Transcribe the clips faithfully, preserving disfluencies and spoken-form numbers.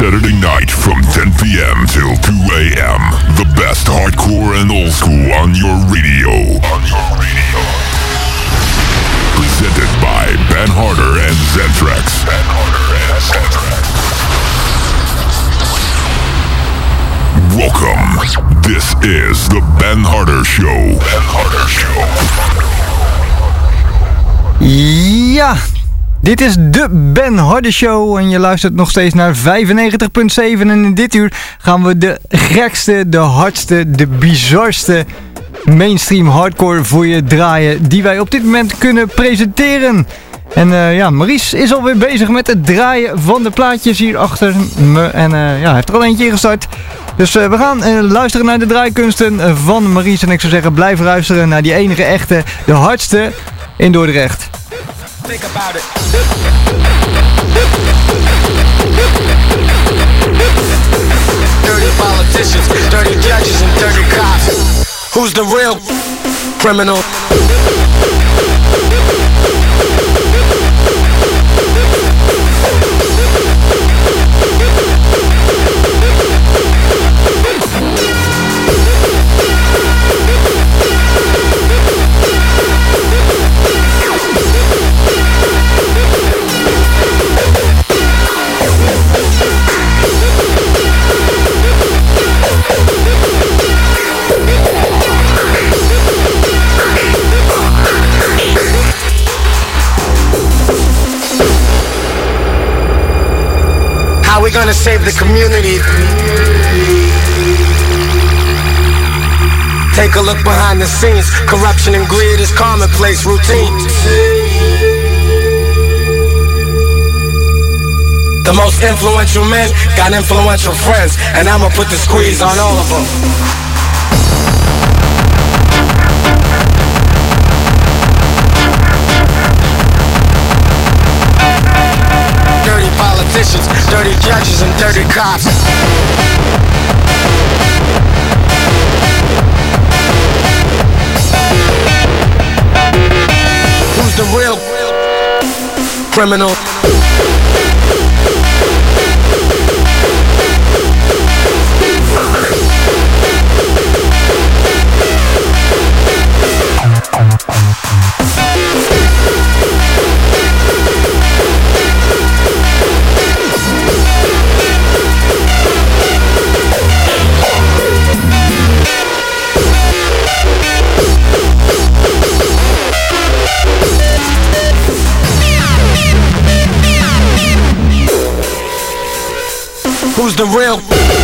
Saturday night from ten p.m. till two a.m. The best hardcore and old school on your radio. On your radio. Presented by Ben Harder and Zentrax. Ben Harder and Zentrax. Welcome. This is the Ben Harder Show. Ben Harder Show. Ja, dit is de Ben Harder Show en je luistert nog steeds naar vijfennegentig komma zeven. En in dit uur gaan we de gekste, de hardste, de bizarste mainstream hardcore voor je draaien die wij op dit moment kunnen presenteren. En uh, ja, Maurice is alweer bezig met het draaien van de plaatjes hier achter me. En uh, ja, hij heeft er al eentje ingestart. Dus uh, we gaan uh, luisteren naar de draaikunsten van Maurice. En ik zou zeggen, blijf luisteren naar die enige echte, de hardste in Dordrecht. Think about it. Dirty politicians, dirty judges and dirty cops. Who's the real criminal? How we gonna save the community? Take a look behind the scenes. Corruption and greed is commonplace routine. The most influential men got influential friends, and I'ma put the squeeze on all of them. Dirty politicians, dirty judges and dirty cops. Who's the real criminal? Who's the real?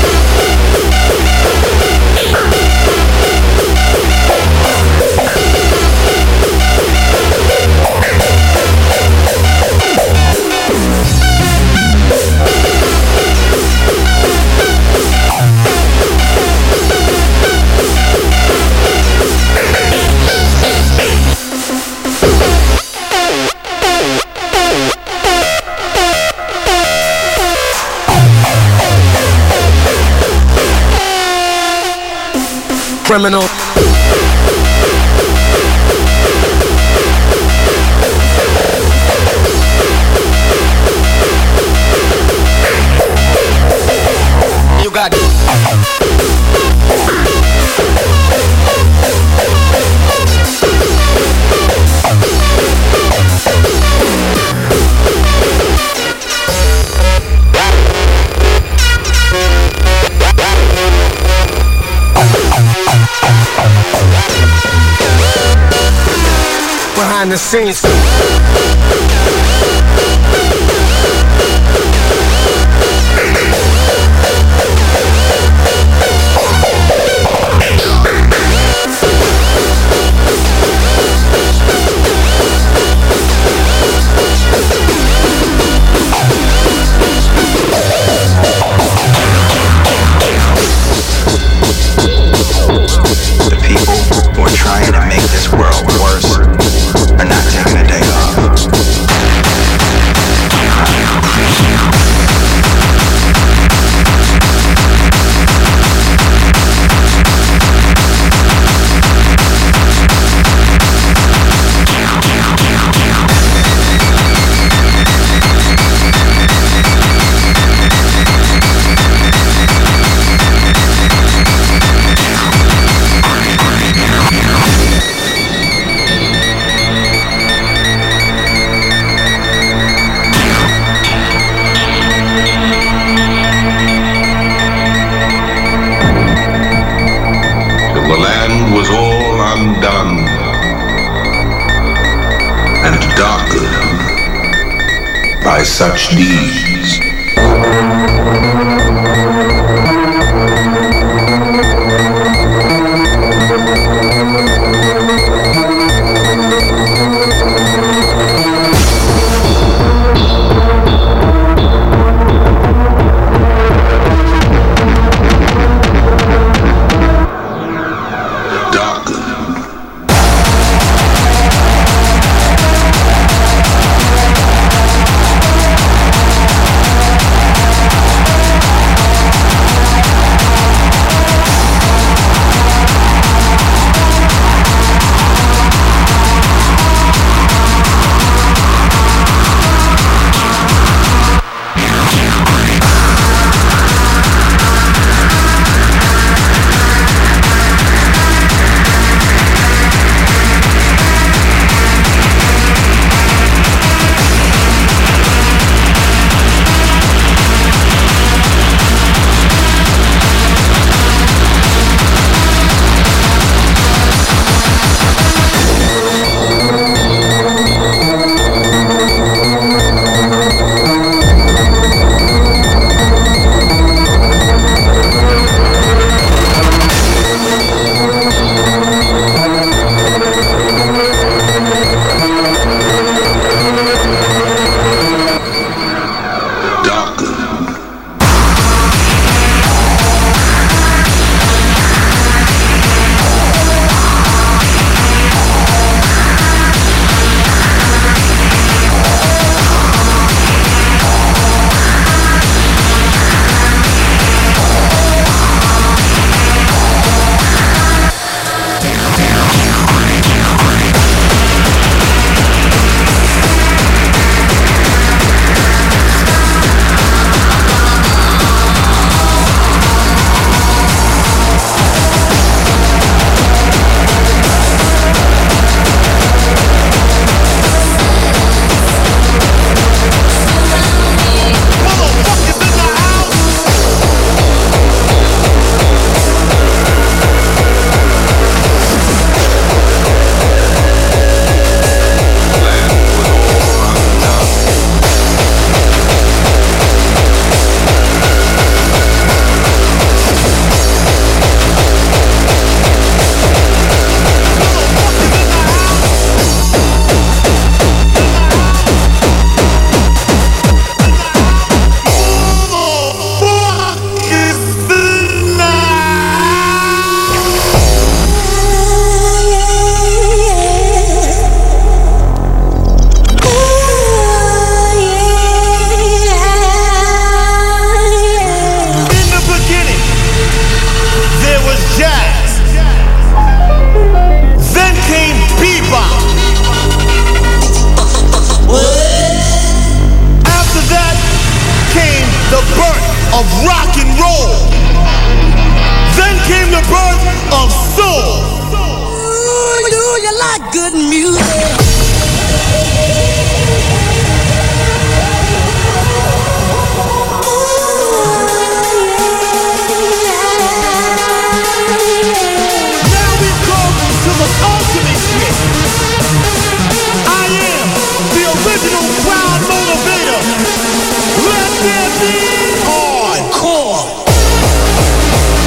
Criminal. You got it. Behind the scenes. The people who are trying to make this world worse are not taking a day off. by such deeds.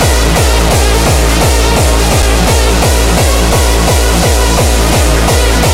Hardcore.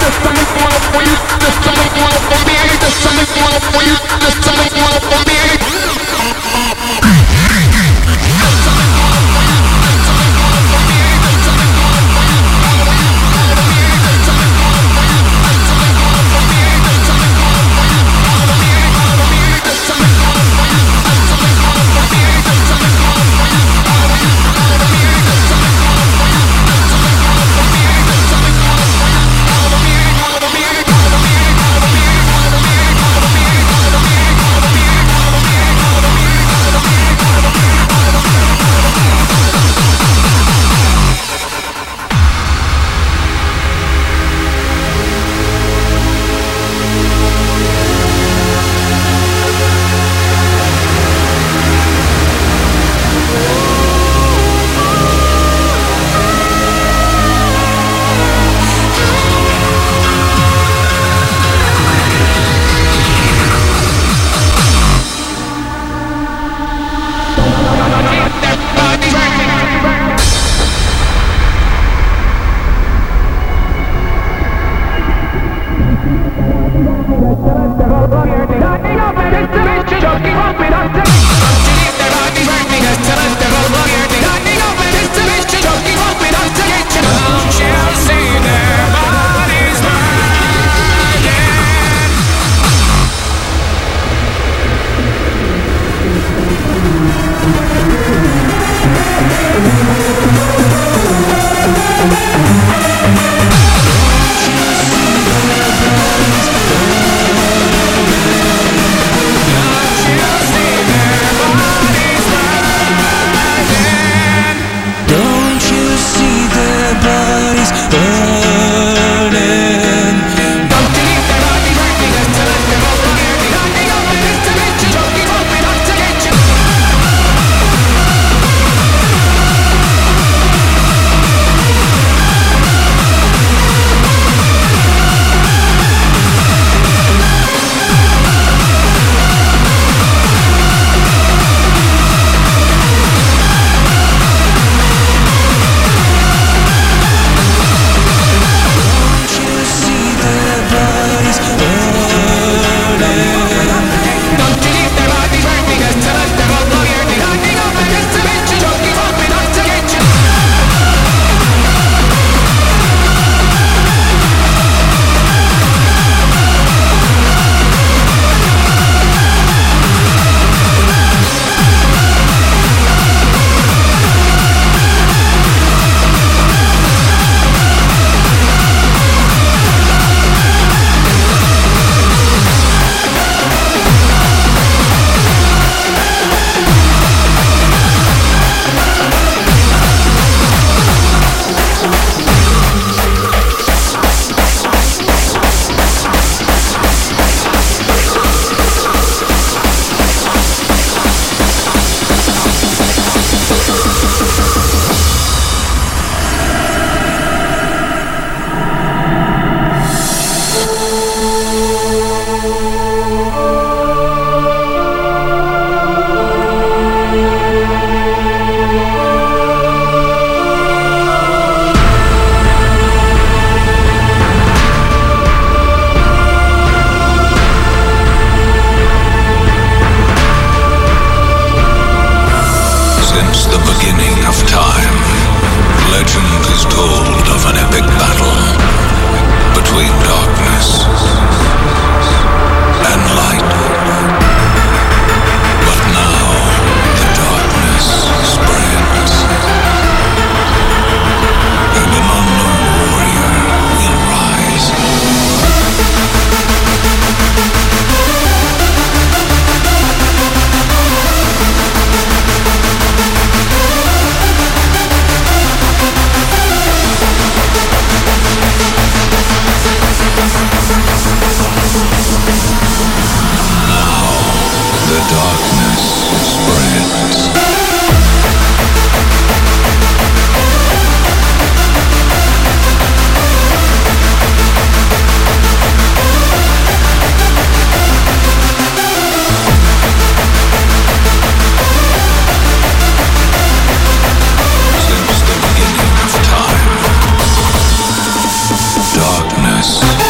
Darkness.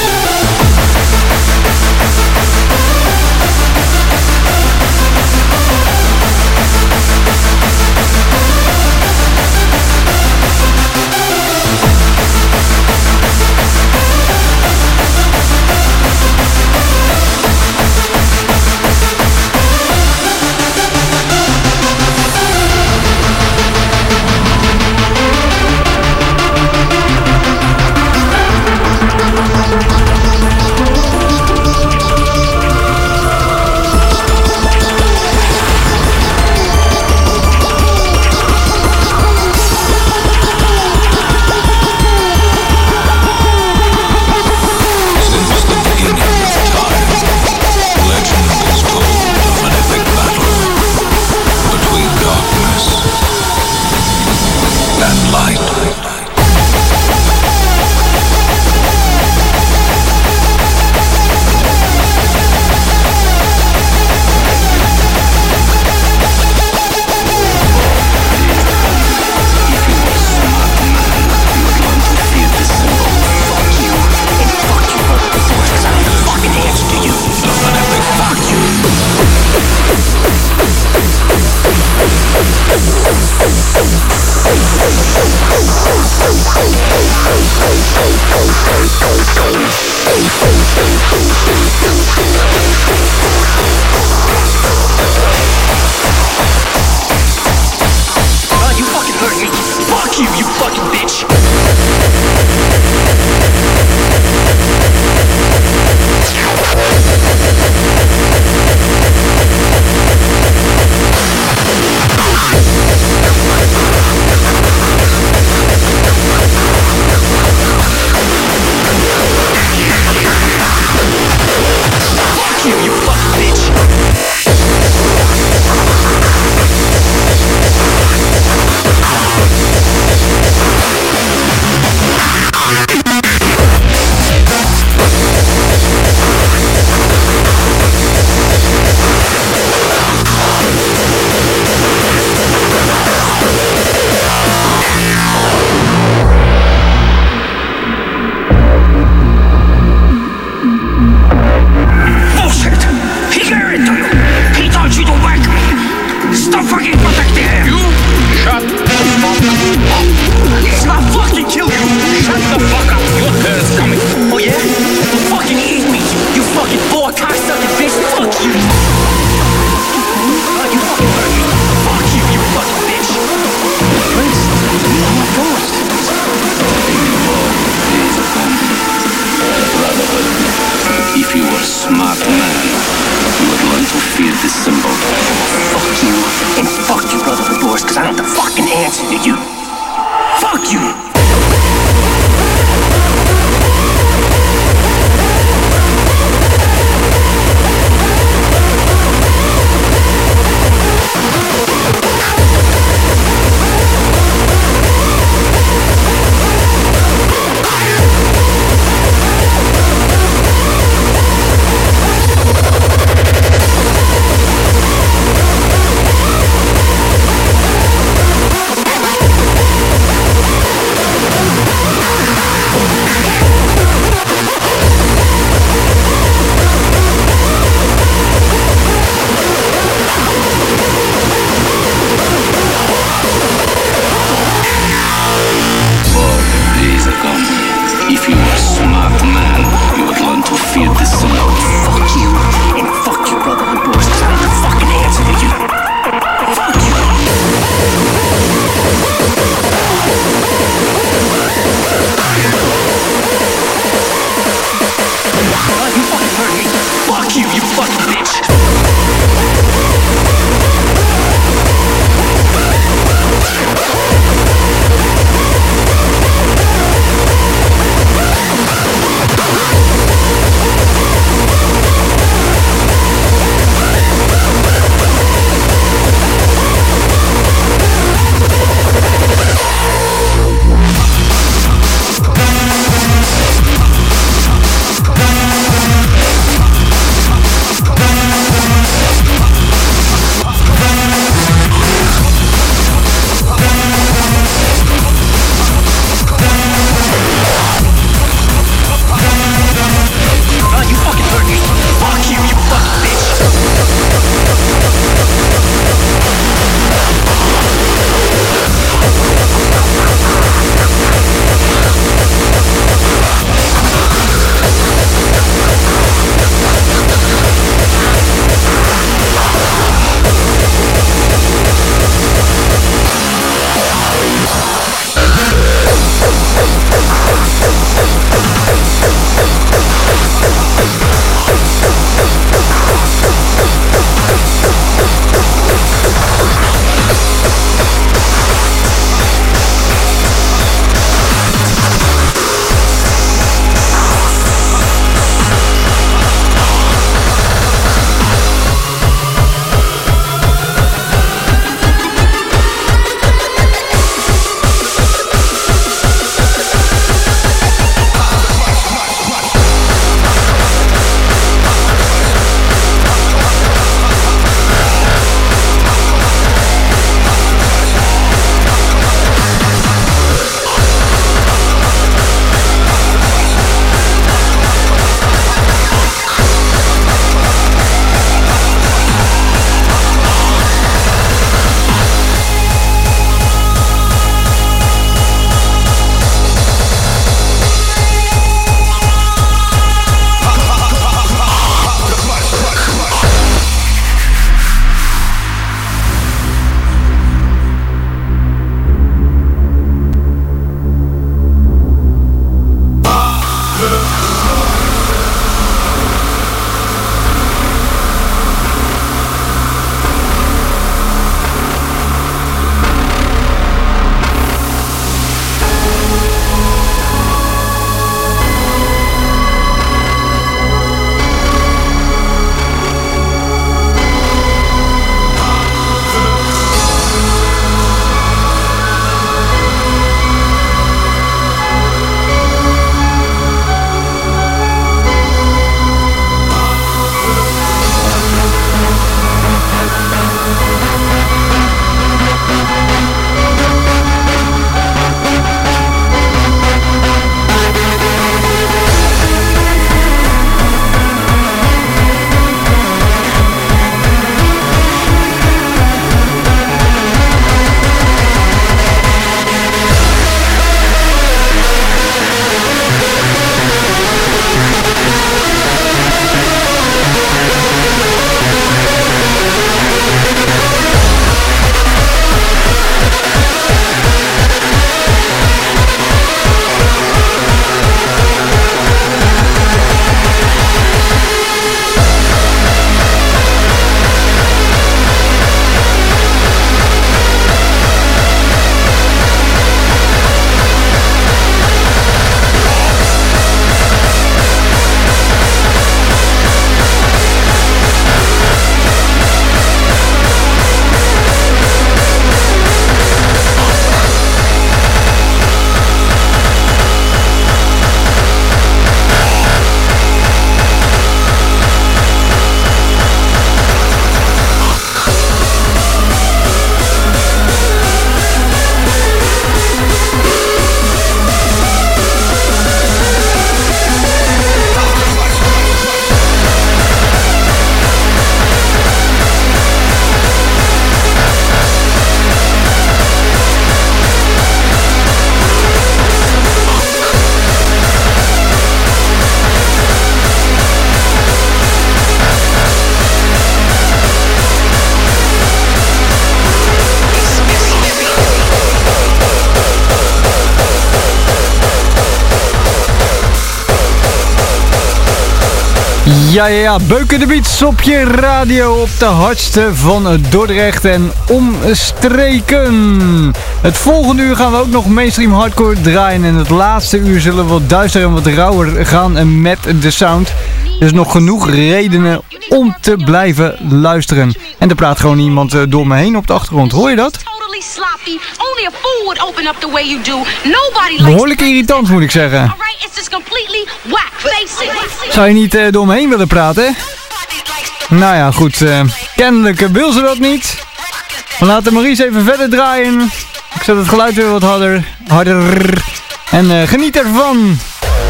Ja, ja, ja, Beuken de Beats op je radio op de hardste van Dordrecht en omstreken. Het volgende uur gaan we ook nog mainstream hardcore draaien en het laatste uur zullen we wat duister en wat rauwer gaan met de sound. Dus nog genoeg redenen om te blijven luisteren. En er praat gewoon iemand door me heen op de achtergrond, hoor je dat? Behoorlijk irritant moet ik zeggen. Zou je niet uh, door me heen willen praten? Nou ja, goed. Uh, kennelijk wil ze dat niet. We laten Maurice even verder draaien. Ik zet het geluid weer wat harder. harder. En uh, geniet ervan.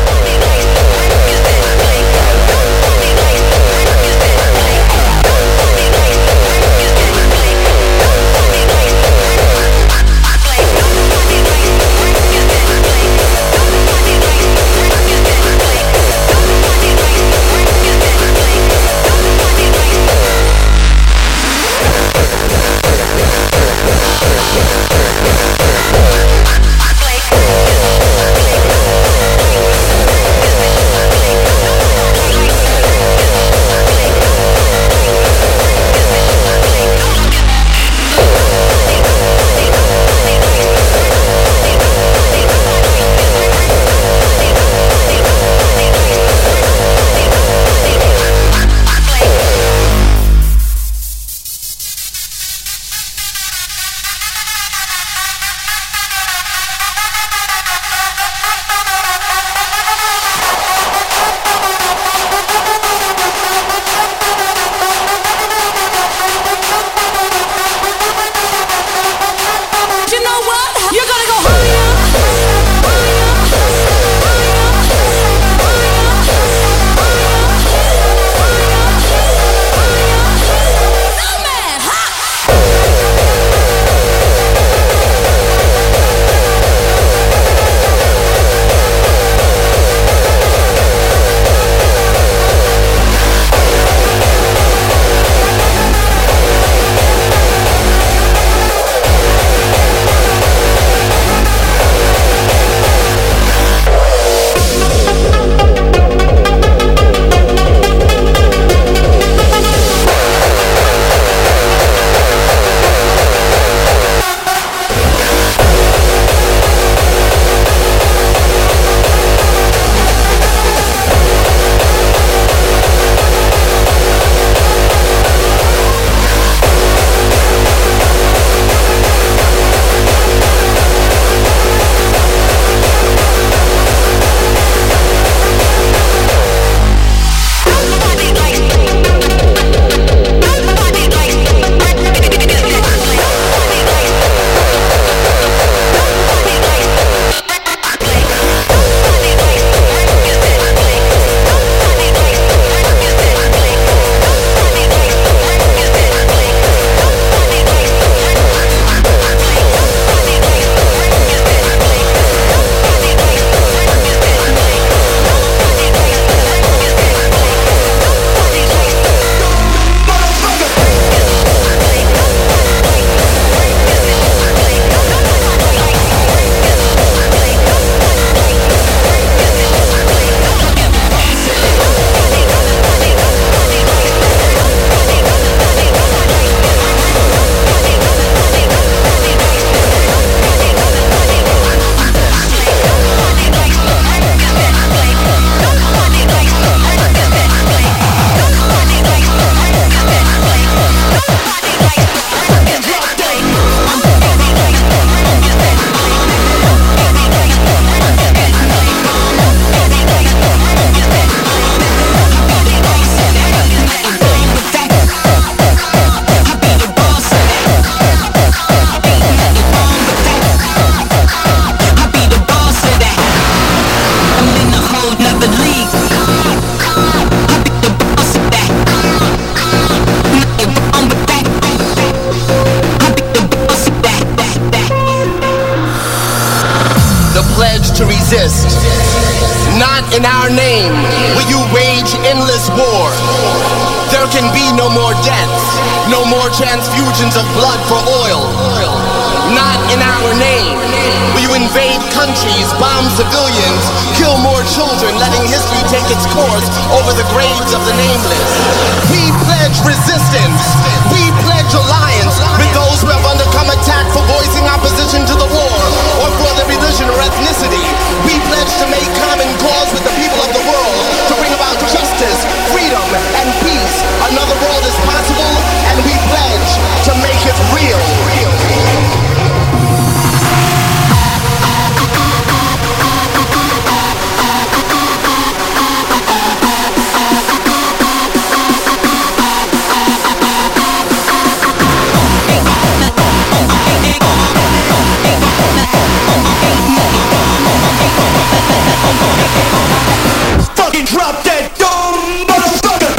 to resist. Not in our name will you wage endless war. There can be no more deaths, no more transfusions of blood for oil. not in our name. Will you invade countries, bomb civilians, kill more children, letting history take its course over the graves of the nameless? We pledge resistance. We pledge alliance with those who have undergone attack for voicing opposition to the war or for their religion or ethnicity. We pledge to make common cause with the people of the world to bring about justice, freedom, and peace. Another world is possible, and we pledge to make it real. real. Fucking drop that dumb motherfucker!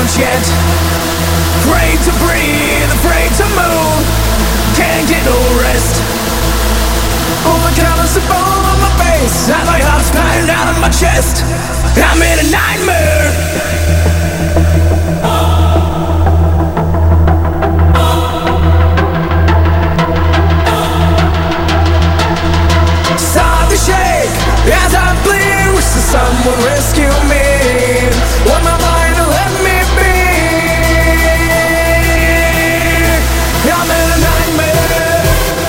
lunch yet. Afraid to breathe, afraid to move. Can't get no rest. All the colors are all on my face, and my heart's pounding out of my chest. I'm in a nightmare. Start to shake as I bleed. Wish that someone rescue me. Want my mind to let me be. I'm in a nightmare.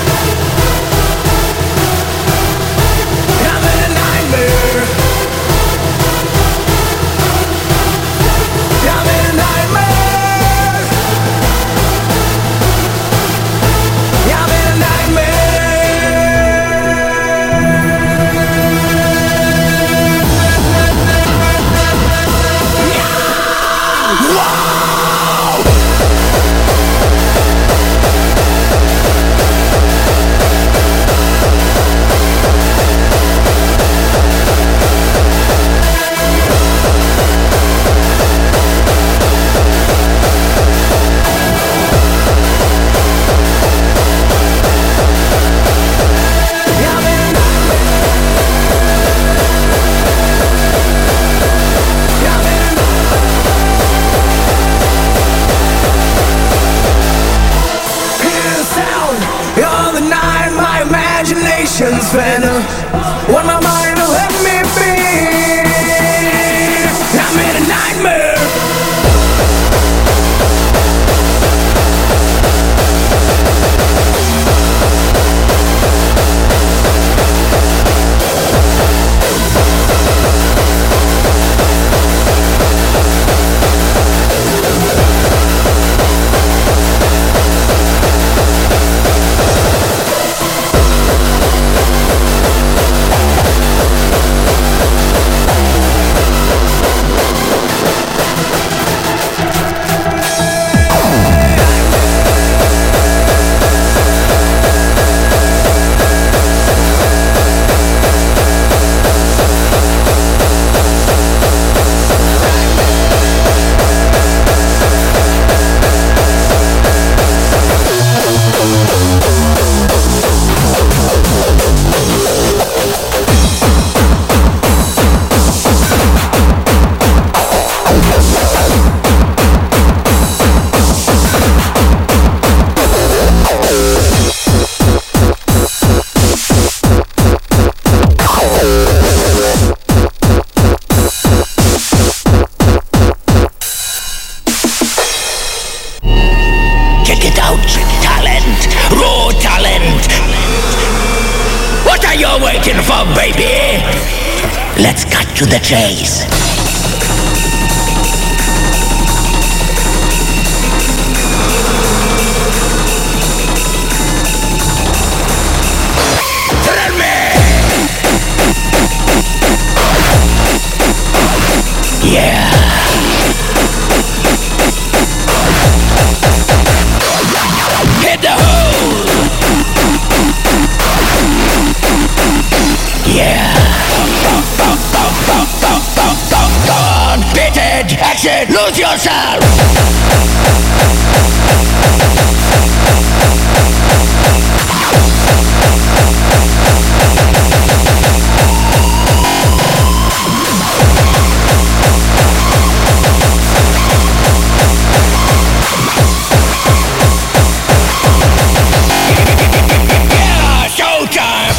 I'm in a nightmare. I'm in a nightmare. I'm in a nightmare. Wow! Imagination's venom. Want my mind to let me be. I'm in a nightmare. Let's cut to the chase. Tell me! Yeah. Hit the hole! Yeah. Unfitted action, lose yourself. Yeah, showtime.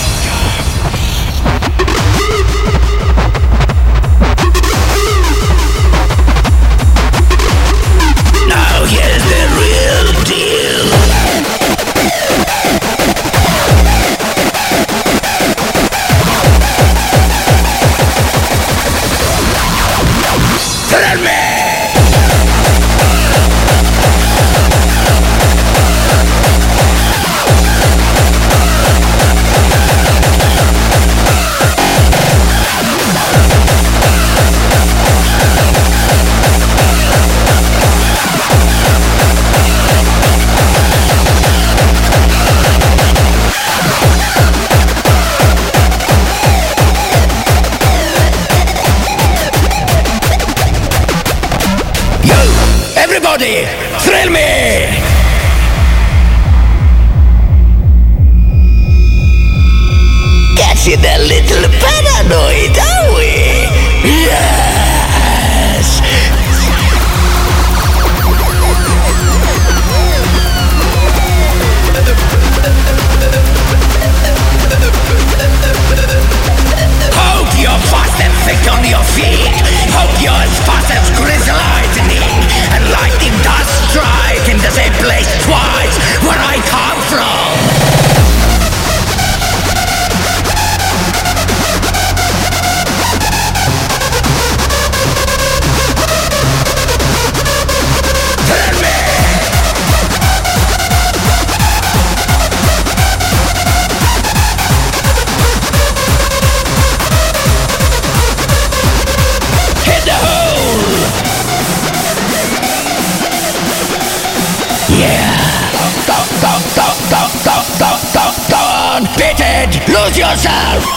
lose yourself.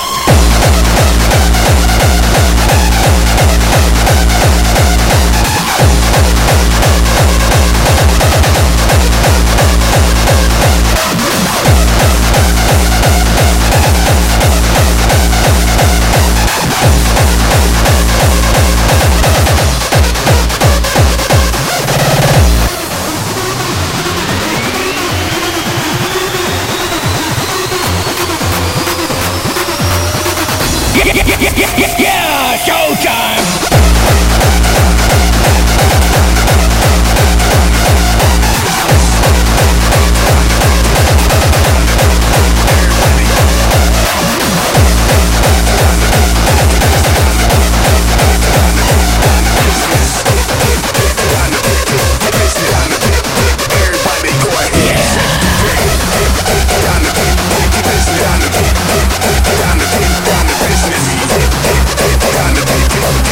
Yeah, showtime! Down the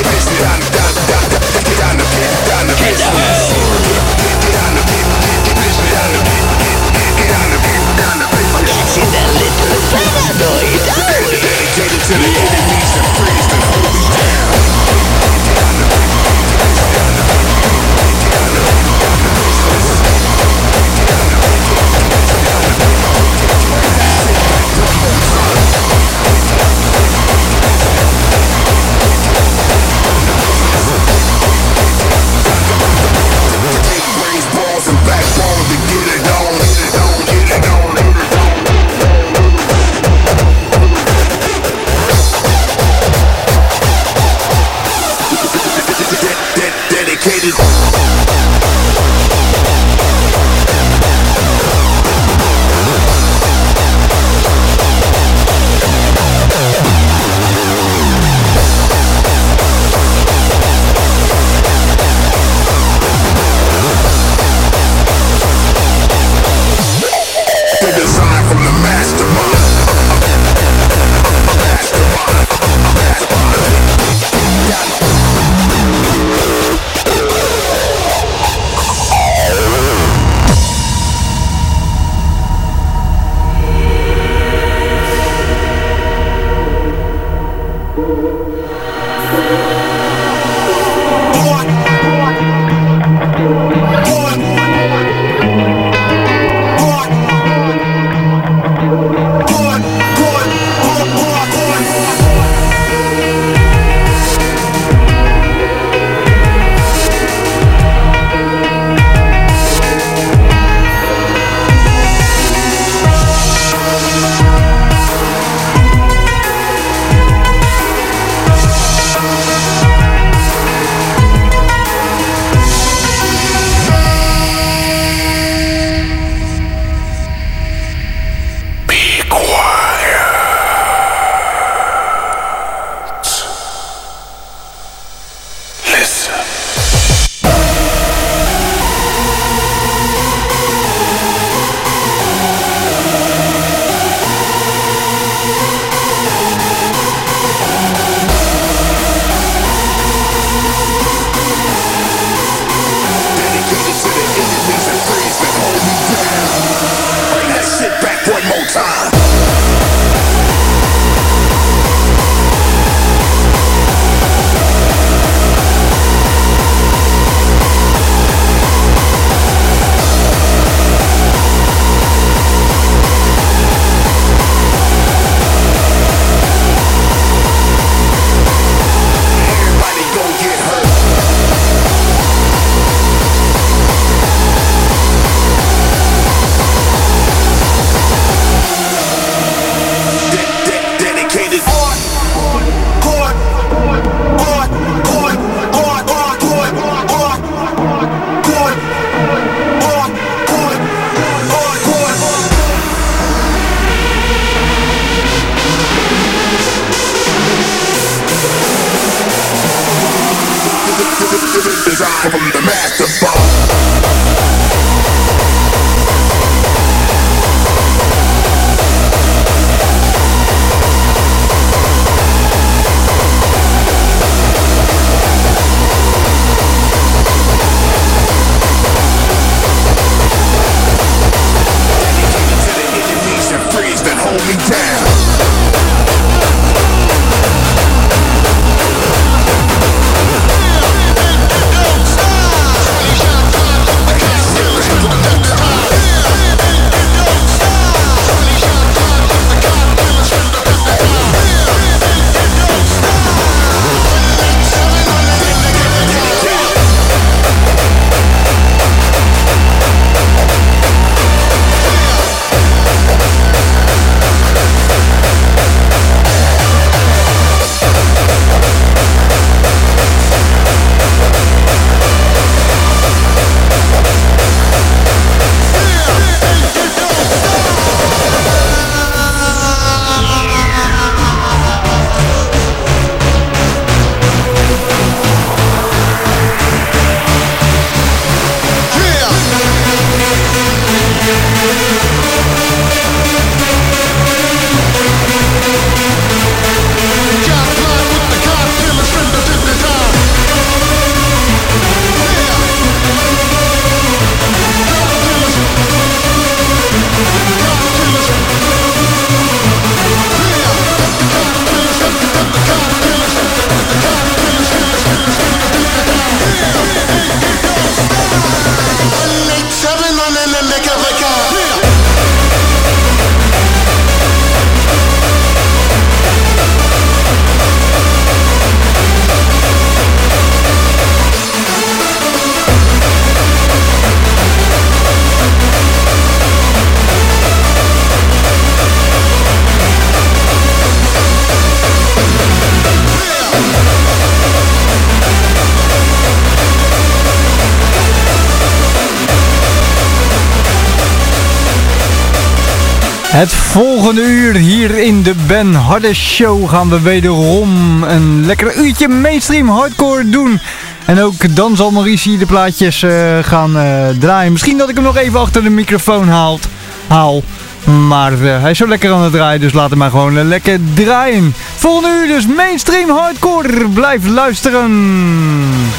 Het volgende uur hier in de Ben Harde Show gaan we wederom een lekker uurtje mainstream hardcore doen. En ook dan zal Maurice de plaatjes uh, gaan uh, draaien. Misschien dat ik hem nog even achter de microfoon haal. haal. Maar uh, hij is zo lekker aan het draaien, dus laat hem maar gewoon uh, lekker draaien. Volgende uur dus mainstream hardcore. Blijf luisteren.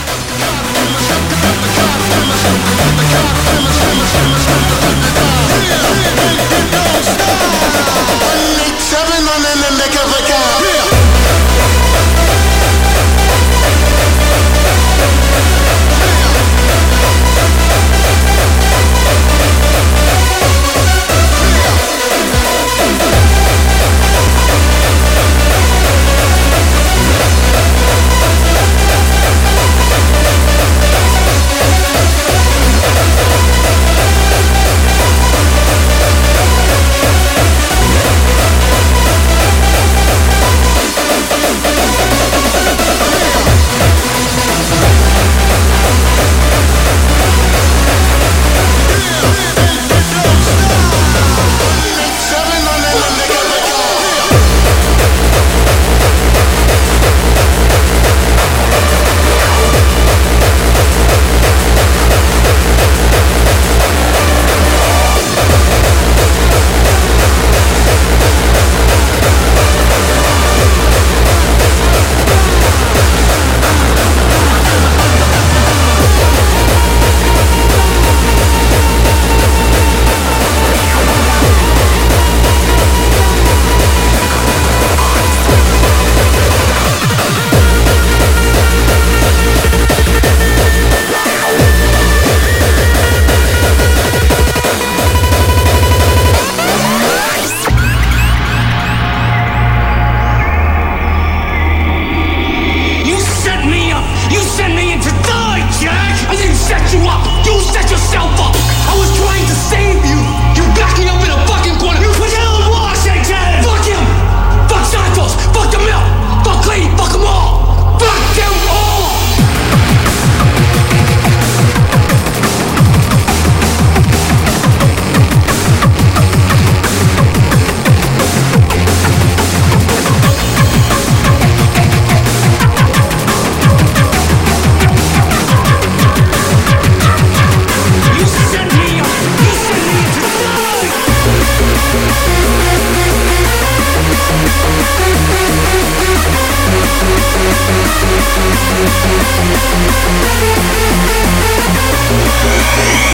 Yeah.